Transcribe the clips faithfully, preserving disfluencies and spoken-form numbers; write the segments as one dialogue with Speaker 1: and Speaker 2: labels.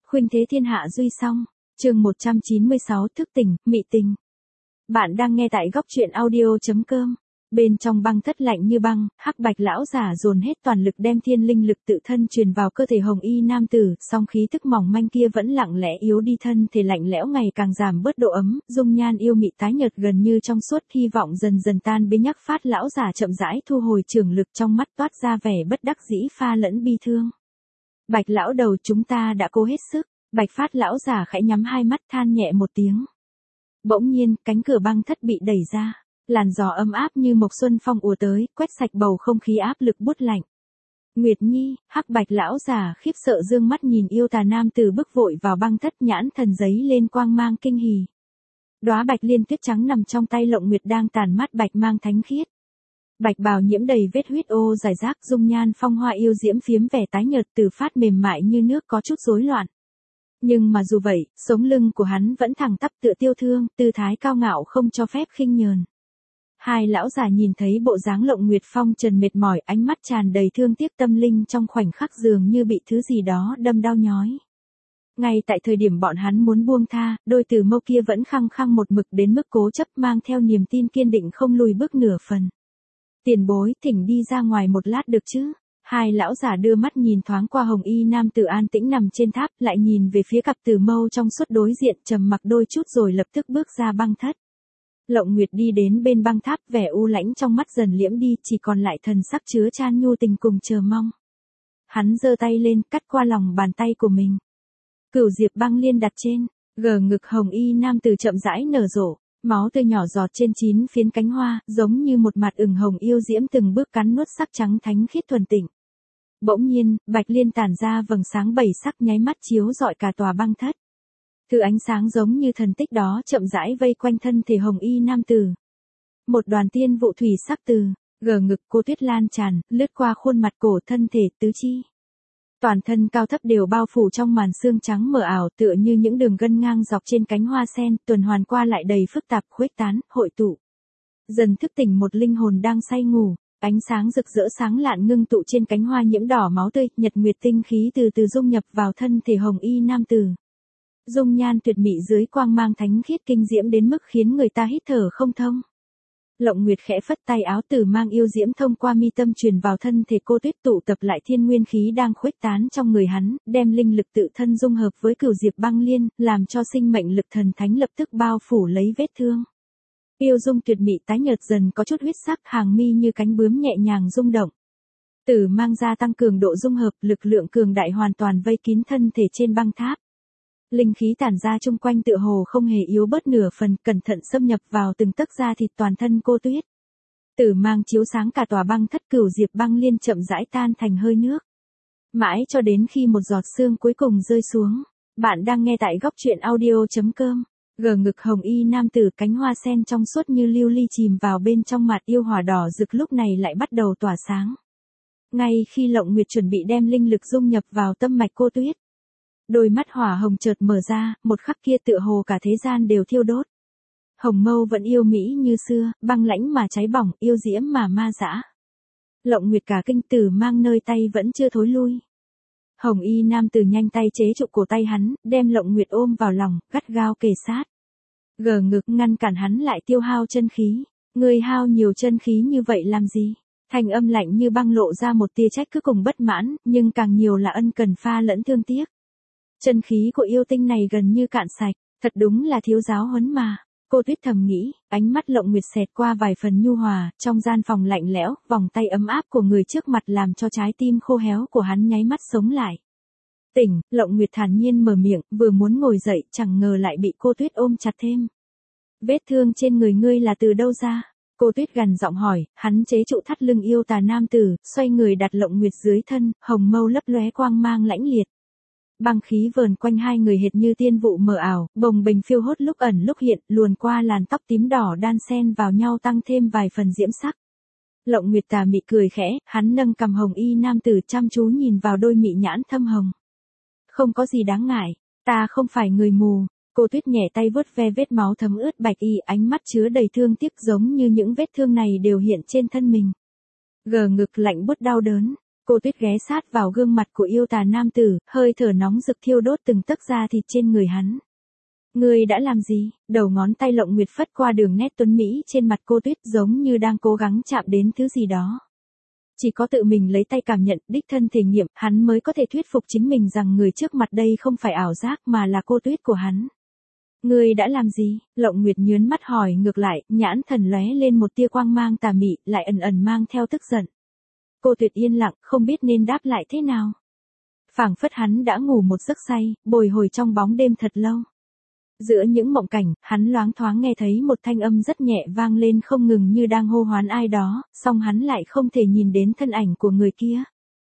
Speaker 1: Khuynh thế thiên hạ duy song, chương một trăm chín mươi sáu thức tỉnh, mị tình. Bạn đang nghe tại góc truyện audio chấm com. Bên trong băng thất lạnh như băng, hắc bạch lão giả dồn hết toàn lực đem thiên linh lực tự thân truyền vào cơ thể hồng y nam tử, song khí tức mỏng manh kia vẫn lặng lẽ yếu đi, thân thể lạnh lẽo ngày càng giảm bớt độ ấm, dung nhan yêu mị tái nhợt gần như trong suốt, hy vọng dần dần tan biến. Nhắc phát lão giả chậm rãi thu hồi trường lực, trong mắt toát ra vẻ bất đắc dĩ pha lẫn bi thương. Bạch lão đầu, chúng ta đã cố hết sức. Bạch phát lão giả khẽ nhắm hai mắt than nhẹ một tiếng. Bỗng nhiên, cánh cửa băng thất bị đẩy ra. Làn gió ấm áp như mộc xuân phong ùa tới, quét sạch bầu không khí áp lực buốt lạnh. Nguyệt Nhi, hắc bạch lão giả khiếp sợ dương mắt nhìn yêu tà nam tử bước vội vào băng thất, nhãn thần giấy lên quang mang kinh hỉ. Đóa bạch liên tuyết trắng nằm trong tay Lộng Nguyệt đang tàn mát bạch mang thánh khiết. Bạch bào nhiễm đầy vết huyết ô rải rác, dung nhan phong hoa yêu diễm phiếm vẻ tái nhợt, từ phát mềm mại như nước, có chút rối loạn. Nhưng mà dù vậy, sống lưng của hắn vẫn thẳng tắp tựa tiêu thương, tư thái cao ngạo không cho phép khinh nhờn. Hai lão già nhìn thấy bộ dáng Lộng Nguyệt phong trần mệt mỏi, ánh mắt tràn đầy thương tiếc, tâm linh trong khoảnh khắc dường như bị thứ gì đó đâm đau nhói. Ngay tại thời điểm bọn hắn muốn buông tha, đôi từ mâu kia vẫn khăng khăng một mực đến mức cố chấp, mang theo niềm tin kiên định không lùi bước nửa phần. Tiền bối, thỉnh đi ra ngoài một lát được chứ? Hai lão giả đưa mắt nhìn thoáng qua hồng y nam tử an tĩnh nằm trên tháp, lại nhìn về phía cặp từ mâu trong suốt đối diện, trầm mặc đôi chút rồi lập tức bước ra băng thất. Lộng Nguyệt đi đến bên băng tháp, vẻ u lãnh trong mắt dần liễm đi, chỉ còn lại thần sắc chứa chan nhu tình cùng chờ mong. Hắn giơ tay lên, cắt qua lòng bàn tay của mình. Cửu diệp băng liên đặt trên, gờ ngực hồng y nam tử chậm rãi nở rộ. Máu tươi nhỏ giọt trên chín phiến cánh hoa, giống như một mặt ửng hồng yêu diễm từng bước cắn nuốt sắc trắng thánh khiết thuần tịnh. Bỗng nhiên, bạch liên tản ra vầng sáng bảy sắc, nháy mắt chiếu rọi cả tòa băng thất. Thứ ánh sáng giống như thần tích đó chậm rãi vây quanh thân thể hồng y nam tử. Một đoàn tiên vụ thủy sắc từ gờ ngực cô tuyết lan tràn, lướt qua khuôn mặt, cổ, thân thể, tứ chi. Toàn thân cao thấp đều bao phủ trong màn sương trắng mờ ảo, tựa như những đường gân ngang dọc trên cánh hoa sen, tuần hoàn qua lại đầy phức tạp, khuếch tán, hội tụ. Dần thức tỉnh một linh hồn đang say ngủ, ánh sáng rực rỡ sáng lạn ngưng tụ trên cánh hoa nhiễm đỏ máu tươi, nhật nguyệt tinh khí từ từ dung nhập vào thân thể hồng y nam tử. Dung nhan tuyệt mỹ dưới quang mang thánh khiết kinh diễm đến mức khiến người ta hít thở không thông. Lộng Nguyệt khẽ phất tay áo, tử mang yêu diễm thông qua mi tâm truyền vào thân thể cô tuyết, tụ tập lại thiên nguyên khí đang khuếch tán trong người hắn, đem linh lực tự thân dung hợp với cửu diệp băng liên, làm cho sinh mệnh lực thần thánh lập tức bao phủ lấy vết thương. Yêu dung tuyệt mỹ tái nhợt dần có chút huyết sắc, hàng mi như cánh bướm nhẹ nhàng rung động. Tử mang gia tăng cường độ dung hợp, lực lượng cường đại hoàn toàn vây kín thân thể trên băng tháp. Linh khí tản ra chung quanh tựa hồ không hề yếu bớt nửa phần, cẩn thận xâm nhập vào từng tấc da thịt toàn thân cô tuyết. Tử mang chiếu sáng cả tòa băng thất, cửu diệp băng liên chậm rãi tan thành hơi nước. Mãi cho đến khi một giọt sương cuối cùng rơi xuống. Bạn đang nghe tại góc truyện audio chấm com. Gờ ngực hồng y nam tử, cánh hoa sen trong suốt như lưu ly chìm vào bên trong mặt yêu hỏa đỏ rực, lúc này lại bắt đầu tỏa sáng. Ngay khi Lộng Nguyệt chuẩn bị đem linh lực dung nhập vào tâm mạch cô tuyết, đôi mắt hỏa hồng chợt mở ra, một khắc kia tựa hồ cả thế gian đều thiêu đốt. Hồng mâu vẫn yêu mỹ như xưa, băng lãnh mà cháy bỏng, yêu diễm mà ma dã. Lộng Nguyệt cả kinh, tử mang nơi tay vẫn chưa thối lui. Hồng y nam tử nhanh tay chế trụ cổ tay hắn, đem Lộng Nguyệt ôm vào lòng, gắt gao kề sát. Gờ ngực ngăn cản hắn lại tiêu hao chân khí. Ngươi hao nhiều chân khí như vậy làm gì? Thanh âm lạnh như băng lộ ra một tia trách cứ cùng bất mãn, nhưng càng nhiều là ân cần pha lẫn thương tiếc. Chân khí của yêu tinh này gần như cạn sạch, thật đúng là thiếu giáo huấn mà. Cô tuyết thầm nghĩ, ánh mắt Lộng Nguyệt xẹt qua vài phần nhu hòa, trong gian phòng lạnh lẽo, vòng tay ấm áp của người trước mặt làm cho trái tim khô héo của hắn nháy mắt sống lại. Tỉnh, Lộng Nguyệt thản nhiên mở miệng, vừa muốn ngồi dậy, chẳng ngờ lại bị cô tuyết ôm chặt thêm. Vết thương trên người ngươi là từ đâu ra? Cô tuyết gằn giọng hỏi, hắn chế trụ thắt lưng yêu tà nam tử, xoay người đặt Lộng Nguyệt dưới thân, hồng mâu lấp lóe quang mang lãnh liệt. Băng khí vờn quanh hai người hệt như tiên vụ mờ ảo, bồng bềnh phiêu hốt lúc ẩn lúc hiện, luồn qua làn tóc tím đỏ đan xen vào nhau tăng thêm vài phần diễm sắc. Lộng Nguyệt tà mị cười khẽ, hắn nâng cằm hồng y nam tử chăm chú nhìn vào đôi mị nhãn thâm hồng. Không có gì đáng ngại, ta không phải người mù. Cô tuyết nhẹ tay vuốt ve vết máu thấm ướt bạch y, ánh mắt chứa đầy thương tiếc, giống như những vết thương này đều hiện trên thân mình. Gờ ngực lạnh buốt đau đớn. Cô Tuyết ghé sát vào gương mặt của yêu tà nam tử, hơi thở nóng rực thiêu đốt từng tấc da thịt trên người hắn. Ngươi đã làm gì? Đầu ngón tay Lộng Nguyệt phất qua đường nét tuấn mỹ trên mặt cô Tuyết giống như đang cố gắng chạm đến thứ gì đó. Chỉ có tự mình lấy tay cảm nhận, đích thân thể nghiệm, hắn mới có thể thuyết phục chính mình rằng người trước mặt đây không phải ảo giác mà là cô Tuyết của hắn. Ngươi đã làm gì? Lộng Nguyệt nhớn mắt hỏi ngược lại, nhãn thần lóe lên một tia quang mang tà mị, lại ẩn ẩn mang theo tức giận. Cô Tuyết yên lặng, không biết nên đáp lại thế nào. Phảng phất hắn đã ngủ một giấc say, bồi hồi trong bóng đêm thật lâu. Giữa những mộng cảnh, hắn loáng thoáng nghe thấy một thanh âm rất nhẹ vang lên không ngừng như đang hô hoán ai đó, song hắn lại không thể nhìn đến thân ảnh của người kia.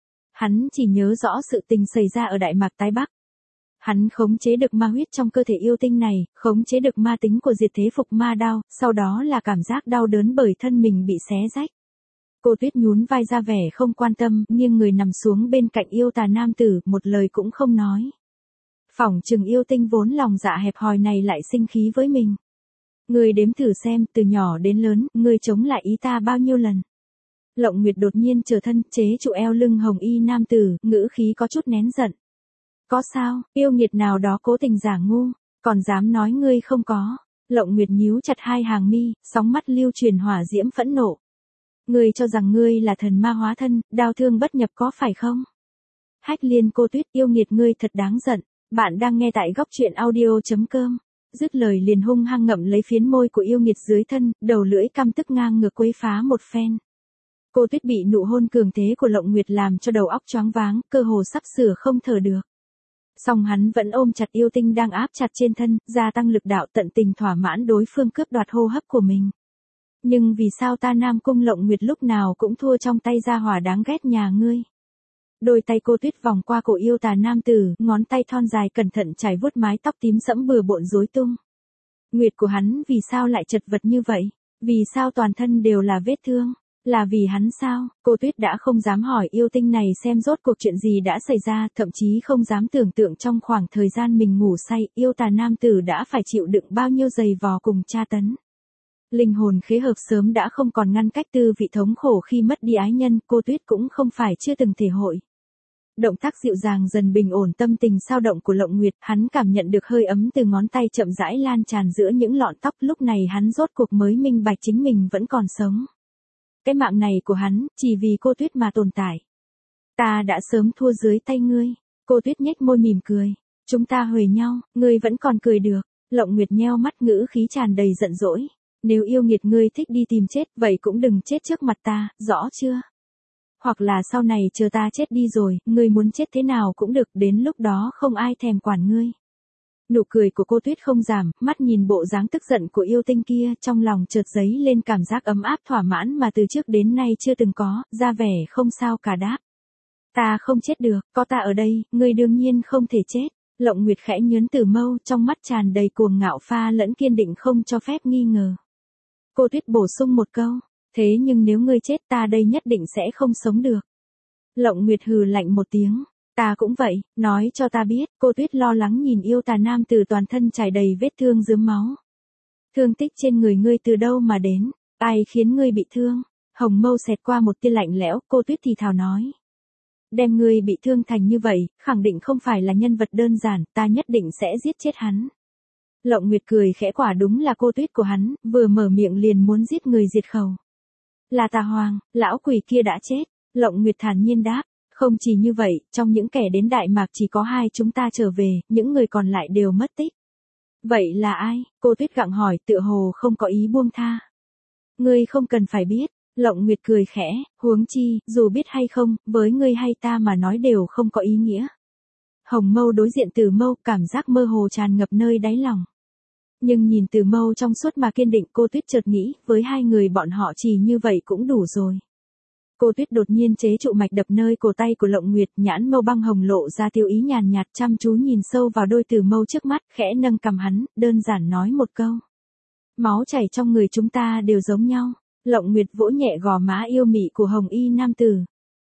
Speaker 1: Hắn chỉ nhớ rõ sự tình xảy ra ở Đại Mạc Tái Bắc. Hắn khống chế được ma huyết trong cơ thể yêu tinh này, khống chế được ma tính của diệt thế phục ma đao, sau đó là cảm giác đau đớn bởi thân mình bị xé rách. Cô Tuyết nhún vai ra vẻ không quan tâm, nghiêng người nằm xuống bên cạnh yêu tà nam tử, một lời cũng không nói. Phỏng chừng yêu tinh vốn lòng dạ hẹp hòi này lại sinh khí với mình. Ngươi đếm thử xem, từ nhỏ đến lớn, ngươi chống lại ý ta bao nhiêu lần. Lộng Nguyệt đột nhiên trở thân, chế trụ eo lưng hồng y nam tử, ngữ khí có chút nén giận. Có sao, yêu nghiệt nào đó cố tình giả ngu, còn dám nói ngươi không có. Lộng Nguyệt nhíu chặt hai hàng mi, sóng mắt lưu truyền hỏa diễm phẫn nộ. Ngươi cho rằng ngươi là thần ma hóa thân, đao thương bất nhập có phải không? Hách Liên Cô Tuyết, yêu nghiệt ngươi thật đáng giận. Bạn đang nghe tại góc truyện audio chấm com. Dứt lời liền hung hăng ngậm lấy phiến môi của yêu nghiệt dưới thân, đầu lưỡi căm tức ngang ngược quấy phá một phen. Cô Tuyết bị nụ hôn cường thế của Lộng Nguyệt làm cho đầu óc choáng váng, cơ hồ sắp sửa không thở được. Song hắn vẫn ôm chặt yêu tinh đang áp chặt trên thân, gia tăng lực đạo tận tình thỏa mãn đối phương cướp đoạt hô hấp của mình. Nhưng vì sao ta Nam Cung Lộng Nguyệt lúc nào cũng thua trong tay gia hỏa đáng ghét nhà ngươi? Đôi tay cô Tuyết vòng qua cổ yêu tà nam tử, ngón tay thon dài cẩn thận trải vuốt mái tóc tím sẫm bừa bộn rối tung. Nguyệt của hắn vì sao lại chật vật như vậy? Vì sao toàn thân đều là vết thương? Là vì hắn sao? Cô Tuyết đã không dám hỏi yêu tinh này xem rốt cuộc chuyện gì đã xảy ra, thậm chí không dám tưởng tượng trong khoảng thời gian mình ngủ say, yêu tà nam tử đã phải chịu đựng bao nhiêu giày vò cùng tra tấn. Linh hồn khế hợp sớm đã không còn ngăn cách tư vị thống khổ khi mất đi ái nhân, cô Tuyết cũng không phải chưa từng thể hội. Động tác dịu dàng dần bình ổn tâm tình sao động của Lộng Nguyệt, hắn cảm nhận được hơi ấm từ ngón tay chậm rãi lan tràn giữa những lọn tóc, lúc này hắn rốt cuộc mới minh bạch chính mình vẫn còn sống. Cái mạng này của hắn, chỉ vì cô Tuyết mà tồn tại. Ta đã sớm thua dưới tay ngươi. Cô Tuyết nhếch môi mỉm cười. Chúng ta huề nhau, ngươi vẫn còn cười được. Lộng Nguyệt nheo mắt ngữ khí tràn đầy giận dỗi. Nếu yêu nghiệt ngươi thích đi tìm chết, vậy cũng đừng chết trước mặt ta, rõ chưa? Hoặc là sau này chờ ta chết đi rồi, ngươi muốn chết thế nào cũng được, đến lúc đó không ai thèm quản ngươi. Nụ cười của cô Tuyết không giảm, mắt nhìn bộ dáng tức giận của yêu tinh kia, trong lòng chợt dấy lên cảm giác ấm áp thỏa mãn mà từ trước đến nay chưa từng có, ra vẻ không sao cả đáp. Ta không chết được, có ta ở đây, ngươi đương nhiên không thể chết. Lộng Nguyệt khẽ nhớn từ mâu, trong mắt tràn đầy cuồng ngạo pha lẫn kiên định không cho phép nghi ngờ. Cô Tuyết bổ sung một câu, thế nhưng nếu ngươi chết ta đây nhất định sẽ không sống được. Lộng Nguyệt hừ lạnh một tiếng. Ta cũng vậy, nói cho ta biết, cô Tuyết lo lắng nhìn yêu tà nam từ toàn thân trải đầy vết thương rướm máu. Thương tích trên người ngươi từ đâu mà đến, ai khiến ngươi bị thương? Hồng mâu xẹt qua một tia lạnh lẽo, cô Tuyết thì thào nói. Đem ngươi bị thương thành như vậy, khẳng định không phải là nhân vật đơn giản, ta nhất định sẽ giết chết hắn. Lộng Nguyệt cười khẽ, quả đúng là cô Tuyết của hắn, vừa mở miệng liền muốn giết người diệt khẩu. Là Tà Hoàng, lão quỷ kia đã chết, Lộng Nguyệt thản nhiên đáp. Không chỉ như vậy, trong những kẻ đến Đại Mạc chỉ có hai chúng ta trở về, những người còn lại đều mất tích. Vậy là ai? Cô Tuyết gặng hỏi, tựa hồ không có ý buông tha. Ngươi không cần phải biết. Lộng Nguyệt cười khẽ, huống chi, dù biết hay không, với ngươi hay ta mà nói đều không có ý nghĩa. Hồng mâu đối diện Từ Mâu, cảm giác mơ hồ tràn ngập nơi đáy lòng. Nhưng nhìn Từ Mâu trong suốt mà kiên định, cô Tuyết chợt nghĩ, với hai người bọn họ chỉ như vậy cũng đủ rồi. Cô Tuyết đột nhiên chế trụ mạch đập nơi cổ tay của Lộng Nguyệt, nhãn mâu băng hồng lộ ra tiêu ý nhàn nhạt, chăm chú nhìn sâu vào đôi Từ Mâu trước mắt, khẽ nâng cằm hắn, đơn giản nói một câu. Máu chảy trong người chúng ta đều giống nhau. Lộng Nguyệt vỗ nhẹ gò má yêu mị của hồng y nam tử.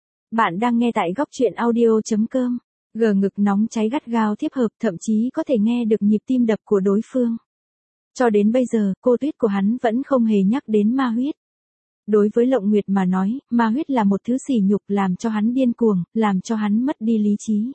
Speaker 1: Bạn đang nghe tại góc truyện audio chấm com. Gờ ngực nóng cháy gắt gao tiếp hợp, thậm chí có thể nghe được nhịp tim đập của đối phương. Cho đến bây giờ, cô Tuyết của hắn vẫn không hề nhắc đến ma huyết. Đối với Lộng Nguyệt mà nói, ma huyết là một thứ sỉ nhục làm cho hắn điên cuồng, làm cho hắn mất đi lý trí.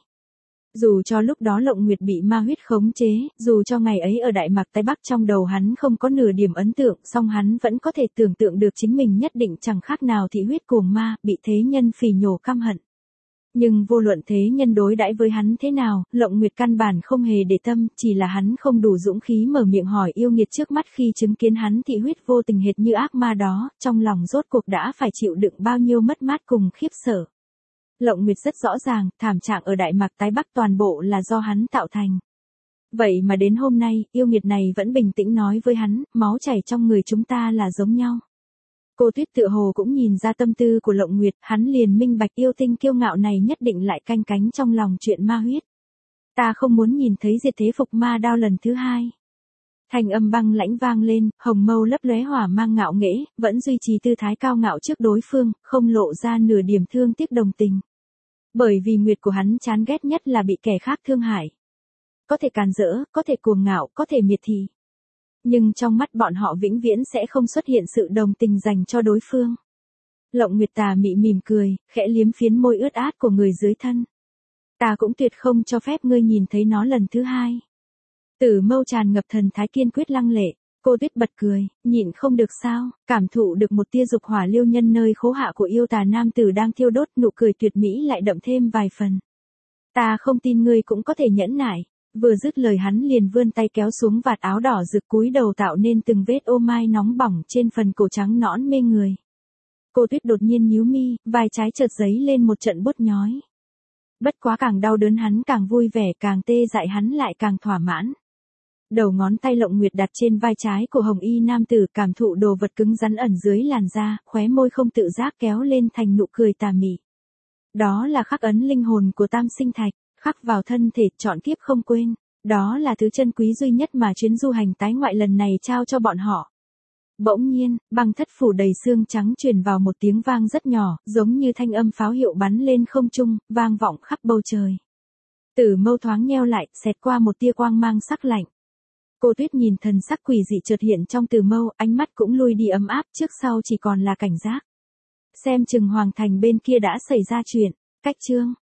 Speaker 1: Dù cho lúc đó Lộng Nguyệt bị ma huyết khống chế, dù cho ngày ấy ở Đại Mạc Tây Bắc trong đầu hắn không có nửa điểm ấn tượng, song hắn vẫn có thể tưởng tượng được chính mình nhất định chẳng khác nào thị huyết cuồng ma, bị thế nhân phỉ nhổ căm hận. Nhưng vô luận thế nhân đối đãi với hắn thế nào, Lộng Nguyệt căn bản không hề để tâm, chỉ là hắn không đủ dũng khí mở miệng hỏi yêu nghiệt trước mắt khi chứng kiến hắn thị huyết vô tình hệt như ác ma đó, trong lòng rốt cuộc đã phải chịu đựng bao nhiêu mất mát cùng khiếp sợ. Lộng Nguyệt rất rõ ràng, thảm trạng ở Đại Mạc Tái Bắc toàn bộ là do hắn tạo thành. Vậy mà đến hôm nay, yêu nghiệt này vẫn bình tĩnh nói với hắn, máu chảy trong người chúng ta là giống nhau. Cô Tuyết tựa hồ cũng nhìn ra tâm tư của Lộng Nguyệt, hắn liền minh bạch yêu tinh kiêu ngạo này nhất định lại canh cánh trong lòng chuyện ma huyết. Ta không muốn nhìn thấy diệt thế phục ma đao lần thứ hai. Thanh âm băng lãnh vang lên, hồng mâu lấp lóe hỏa mang ngạo nghễ, vẫn duy trì tư thái cao ngạo trước đối phương, không lộ ra nửa điểm thương tiếc đồng tình. Bởi vì nguyệt của hắn chán ghét nhất là bị kẻ khác thương hại. Có thể càn rỡ, có thể cuồng ngạo, có thể miệt thị. Nhưng trong mắt bọn họ vĩnh viễn sẽ không xuất hiện sự đồng tình dành cho đối phương. Lộng Nguyệt tà mị mỉm cười, khẽ liếm phiến môi ướt át của người dưới thân. Ta cũng tuyệt không cho phép ngươi nhìn thấy nó lần thứ hai. Tử mâu tràn ngập thần thái kiên quyết lăng lệ. Cô Tuyết bật cười, nhịn không được sao, cảm thụ được một tia dục hỏa liêu nhân nơi khố hạ của yêu tà nam tử đang thiêu đốt, nụ cười tuyệt mỹ lại đậm thêm vài phần. Ta không tin ngươi cũng có thể nhẫn nại. Vừa dứt lời hắn liền vươn tay kéo xuống vạt áo đỏ rực cúi đầu tạo nên từng vết ô mai nóng bỏng trên phần cổ trắng nõn mê người. Cô Tuyết đột nhiên nhíu mi, vai trái chợt giấy lên một trận bút nhói. Bất quá càng đau đớn hắn càng vui vẻ, càng tê dại hắn lại càng thỏa mãn. Đầu ngón tay Lộng Nguyệt đặt trên vai trái của hồng y nam tử, cảm thụ đồ vật cứng rắn ẩn dưới làn da, khóe môi không tự giác kéo lên thành nụ cười tà mị. Đó là khắc ấn linh hồn của Tam Sinh Thạch, khắc vào thân thể trọn kiếp không quên. Đó là thứ chân quý duy nhất mà chuyến du hành tái ngoại lần này trao cho bọn họ. Bỗng nhiên, băng thất phủ đầy xương trắng truyền vào một tiếng vang rất nhỏ, giống như thanh âm pháo hiệu bắn lên không trung, vang vọng khắp bầu trời. Tử mâu thoáng nheo lại, xẹt qua một tia quang mang sắc lạnh. Cô Tuyết nhìn thần sắc quỷ dị chợt hiện trong Tử mâu, ánh mắt cũng lui đi ấm áp, trước sau chỉ còn là cảnh giác. Xem chừng hoàng thành bên kia đã xảy ra chuyện. Cách chương